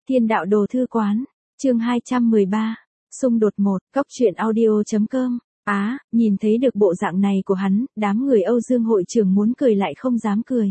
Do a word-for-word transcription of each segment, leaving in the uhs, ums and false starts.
Thiên đạo đồ thư quán, chương hai trăm mười ba, xung đột một, cóc truyện audio.com. Á, nhìn thấy được bộ dạng này của hắn, đám người Âu Dương hội trưởng muốn cười lại không dám cười.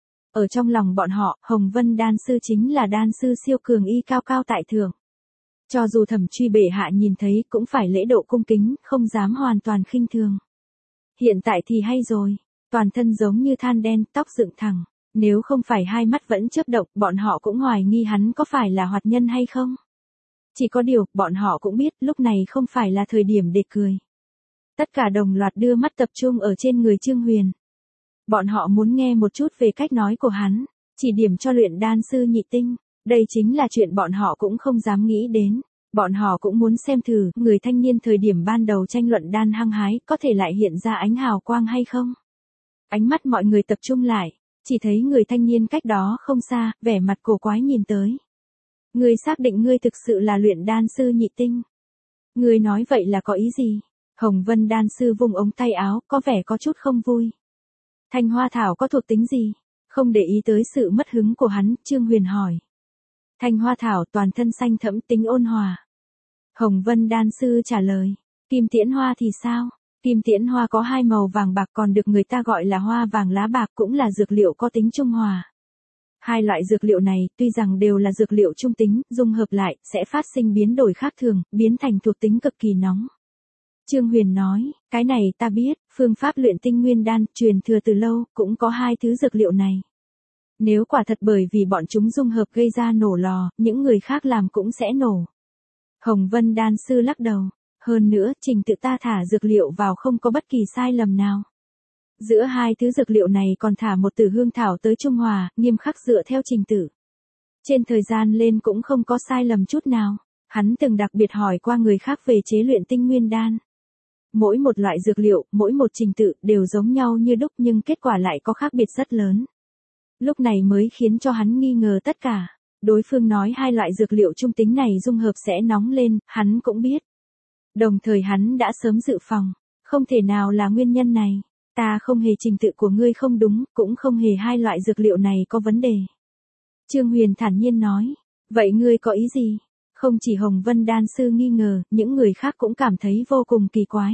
Ở trong lòng bọn họ, Hồng Vân đan sư chính là đan sư siêu cường y cao cao tại thượng. Cho dù Thẩm Truy bệ hạ nhìn thấy cũng phải lễ độ cung kính, không dám hoàn toàn khinh thường. Hiện tại thì hay rồi, toàn thân giống như than đen, tóc dựng thẳng. Nếu không phải hai mắt vẫn chớp động, bọn họ cũng hoài nghi hắn có phải là hoạt nhân hay không. Chỉ có điều, bọn họ cũng biết lúc này không phải là thời điểm để cười. Tất cả đồng loạt đưa mắt tập trung ở trên người Trương Huyền. Bọn họ muốn nghe một chút về cách nói của hắn, chỉ điểm cho luyện đan sư nhị tinh. Đây chính là chuyện bọn họ cũng không dám nghĩ đến. Bọn họ cũng muốn xem thử, người thanh niên thời điểm ban đầu tranh luận đan hăng hái, có thể lại hiện ra ánh hào quang hay không. Ánh mắt mọi người tập trung lại. Chỉ thấy người thanh niên cách đó không xa, vẻ mặt cổ quái nhìn tới. Ngươi xác định ngươi thực sự là luyện đan sư nhị tinh. Ngươi nói vậy là có ý gì? Hồng Vân đan sư vùng ống tay áo, có vẻ có chút không vui. Thanh hoa thảo có thuộc tính gì? Không để ý tới sự mất hứng của hắn, Trương Huyền hỏi. Thanh hoa thảo toàn thân xanh thẫm, tính ôn hòa. Hồng Vân đan sư trả lời. Kim tiễn hoa thì sao? Kim tiễn hoa có hai màu vàng bạc, còn được người ta gọi là hoa vàng lá bạc, cũng là dược liệu có tính trung hòa. Hai loại dược liệu này, tuy rằng đều là dược liệu trung tính, dung hợp lại, sẽ phát sinh biến đổi khác thường, biến thành thuộc tính cực kỳ nóng. Trương Huyền nói, cái này ta biết, phương pháp luyện tinh nguyên đan, truyền thừa từ lâu, cũng có hai thứ dược liệu này. Nếu quả thật bởi vì bọn chúng dung hợp gây ra nổ lò, những người khác làm cũng sẽ nổ. Hồng Vân đan sư lắc đầu. Hơn nữa, trình tự ta thả dược liệu vào không có bất kỳ sai lầm nào. Giữa hai thứ dược liệu này còn thả một tử hương thảo tới trung hòa, nghiêm khắc dựa theo trình tự. Trên thời gian lên cũng không có sai lầm chút nào. Hắn từng đặc biệt hỏi qua người khác về chế luyện tinh nguyên đan. Mỗi một loại dược liệu, mỗi một trình tự đều giống nhau như đúc, nhưng kết quả lại có khác biệt rất lớn. Lúc này mới khiến cho hắn nghi ngờ tất cả. Đối phương nói hai loại dược liệu trung tính này dung hợp sẽ nóng lên, hắn cũng biết. Đồng thời hắn đã sớm dự phòng, không thể nào là nguyên nhân này. Ta không hề trình tự của ngươi không đúng, cũng không hề hai loại dược liệu này có vấn đề. Trương Huyền thản nhiên nói, vậy ngươi có ý gì? Không chỉ Hồng Vân đan sư nghi ngờ, những người khác cũng cảm thấy vô cùng kỳ quái.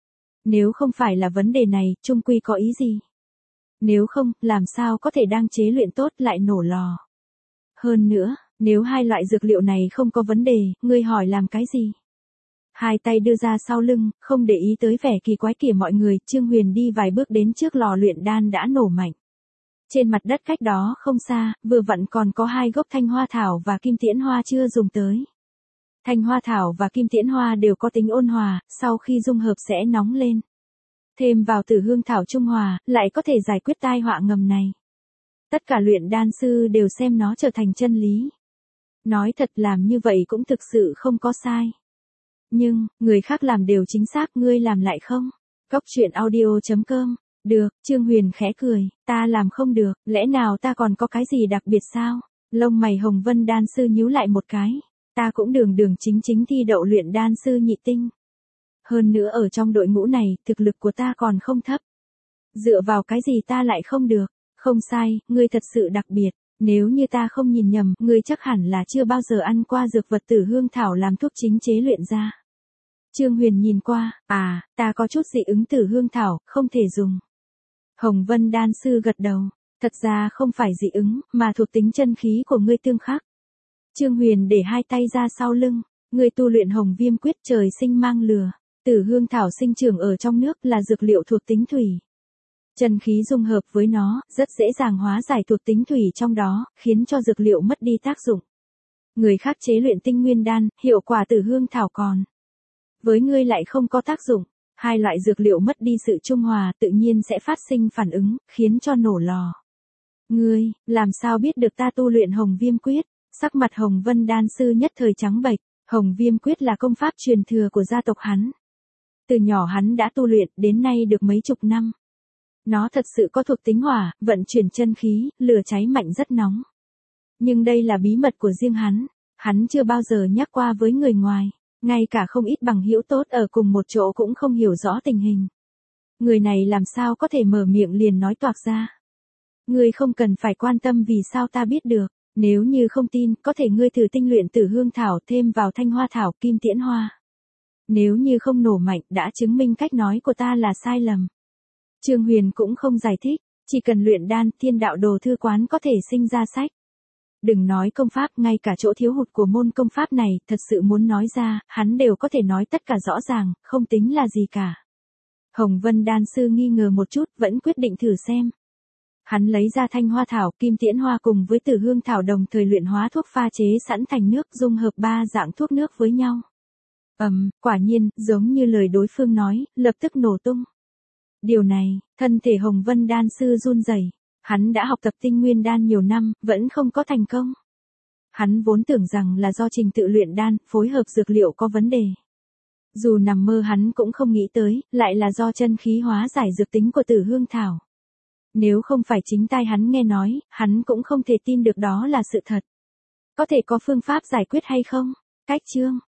Nếu không phải là vấn đề này, chung quy có ý gì? Nếu không, làm sao có thể đang chế luyện tốt lại nổ lò? Hơn nữa, nếu hai loại dược liệu này không có vấn đề, ngươi hỏi làm cái gì? Hai tay đưa ra sau lưng, không để ý tới vẻ kỳ quái của mọi người, Trương Huyền đi vài bước đến trước lò luyện đan đã nổ mạnh. Trên mặt đất cách đó không xa, vừa vặn còn có hai gốc thanh hoa thảo và kim tiễn hoa chưa dùng tới. Thanh hoa thảo và kim tiễn hoa đều có tính ôn hòa, sau khi dung hợp sẽ nóng lên. Thêm vào tử hương thảo trung hòa, lại có thể giải quyết tai họa ngầm này. Tất cả luyện đan sư đều xem nó trở thành chân lý. Nói thật, làm như vậy cũng thực sự không có sai. Nhưng, người khác làm đều chính xác, ngươi làm lại không? Cóc truyện audio.com. Được, Trương Huyền khẽ cười, ta làm không được, lẽ nào ta còn có cái gì đặc biệt sao? Lông mày Hồng Vân đan sư nhíu lại một cái. Ta cũng đường đường chính chính thi đậu luyện đan sư nhị tinh. Hơn nữa ở trong đội ngũ này, thực lực của ta còn không thấp. Dựa vào cái gì ta lại không được? Không sai, ngươi thật sự đặc biệt. Nếu như ta không nhìn nhầm, ngươi chắc hẳn là chưa bao giờ ăn qua dược vật tử hương thảo làm thuốc chính chế luyện ra. Trương Huyền nhìn qua, à, ta có chút dị ứng tử hương thảo, không thể dùng. Hồng Vân đan sư gật đầu, thật ra không phải dị ứng, mà thuộc tính chân khí của ngươi tương khắc. Trương Huyền để hai tay ra sau lưng, ngươi tu luyện Hồng Viêm quyết, trời sinh mang lừa. Tử hương thảo sinh trưởng ở trong nước, là dược liệu thuộc tính thủy. Chân khí dung hợp với nó, rất dễ dàng hóa giải thuộc tính thủy trong đó, khiến cho dược liệu mất đi tác dụng. Người khác chế luyện tinh nguyên đan, hiệu quả tử hương thảo còn. Với ngươi lại không có tác dụng. Hai loại dược liệu mất đi sự trung hòa, tự nhiên sẽ phát sinh phản ứng, khiến cho nổ lò. Ngươi, làm sao biết được ta tu luyện Hồng Viêm quyết? Sắc mặt Hồng Vân đan sư nhất thời trắng bệch. Hồng Viêm quyết là công pháp truyền thừa của gia tộc hắn. Từ nhỏ hắn đã tu luyện, đến nay được mấy chục năm. Nó thật sự có thuộc tính hỏa, vận chuyển chân khí, lửa cháy mạnh rất nóng. Nhưng đây là bí mật của riêng hắn, hắn chưa bao giờ nhắc qua với người ngoài, ngay cả không ít bằng hữu tốt ở cùng một chỗ cũng không hiểu rõ tình hình. Người này làm sao có thể mở miệng liền nói toạc ra. Ngươi không cần phải quan tâm vì sao ta biết được, Nếu như không tin, có thể ngươi thử tinh luyện tử hương thảo thêm vào thanh hoa thảo kim tiễn hoa. Nếu như không nổ mạnh, đã chứng minh cách nói của ta là sai lầm. Trương Huyền cũng không giải thích, chỉ cần luyện đan, Thiên Đạo Đồ Thư Quán có thể sinh ra sách. Đừng nói công pháp, ngay cả chỗ thiếu hụt của môn công pháp này, thật sự muốn nói ra, hắn đều có thể nói tất cả rõ ràng, không tính là gì cả. Hồng Vân đan sư nghi ngờ một chút, vẫn quyết định thử xem. Hắn lấy ra thanh hoa thảo, kim tiễn hoa cùng với tử hương thảo đồng thời luyện hóa thuốc pha chế sẵn thành nước, dung hợp ba dạng thuốc nước với nhau. Ầm, um, quả nhiên, giống như lời đối phương nói, lập tức nổ tung. Điều này, thân thể Hồng Vân đan sư run rẩy. Hắn đã học tập tinh nguyên đan nhiều năm, vẫn không có thành công. Hắn vốn tưởng rằng là do trình tự luyện đan, phối hợp dược liệu có vấn đề. Dù nằm mơ hắn cũng không nghĩ tới, lại là do chân khí hóa giải dược tính của tử hương thảo. Nếu không phải chính tai hắn nghe nói, hắn cũng không thể tin được đó là sự thật. Có thể có phương pháp giải quyết hay không? Cách chương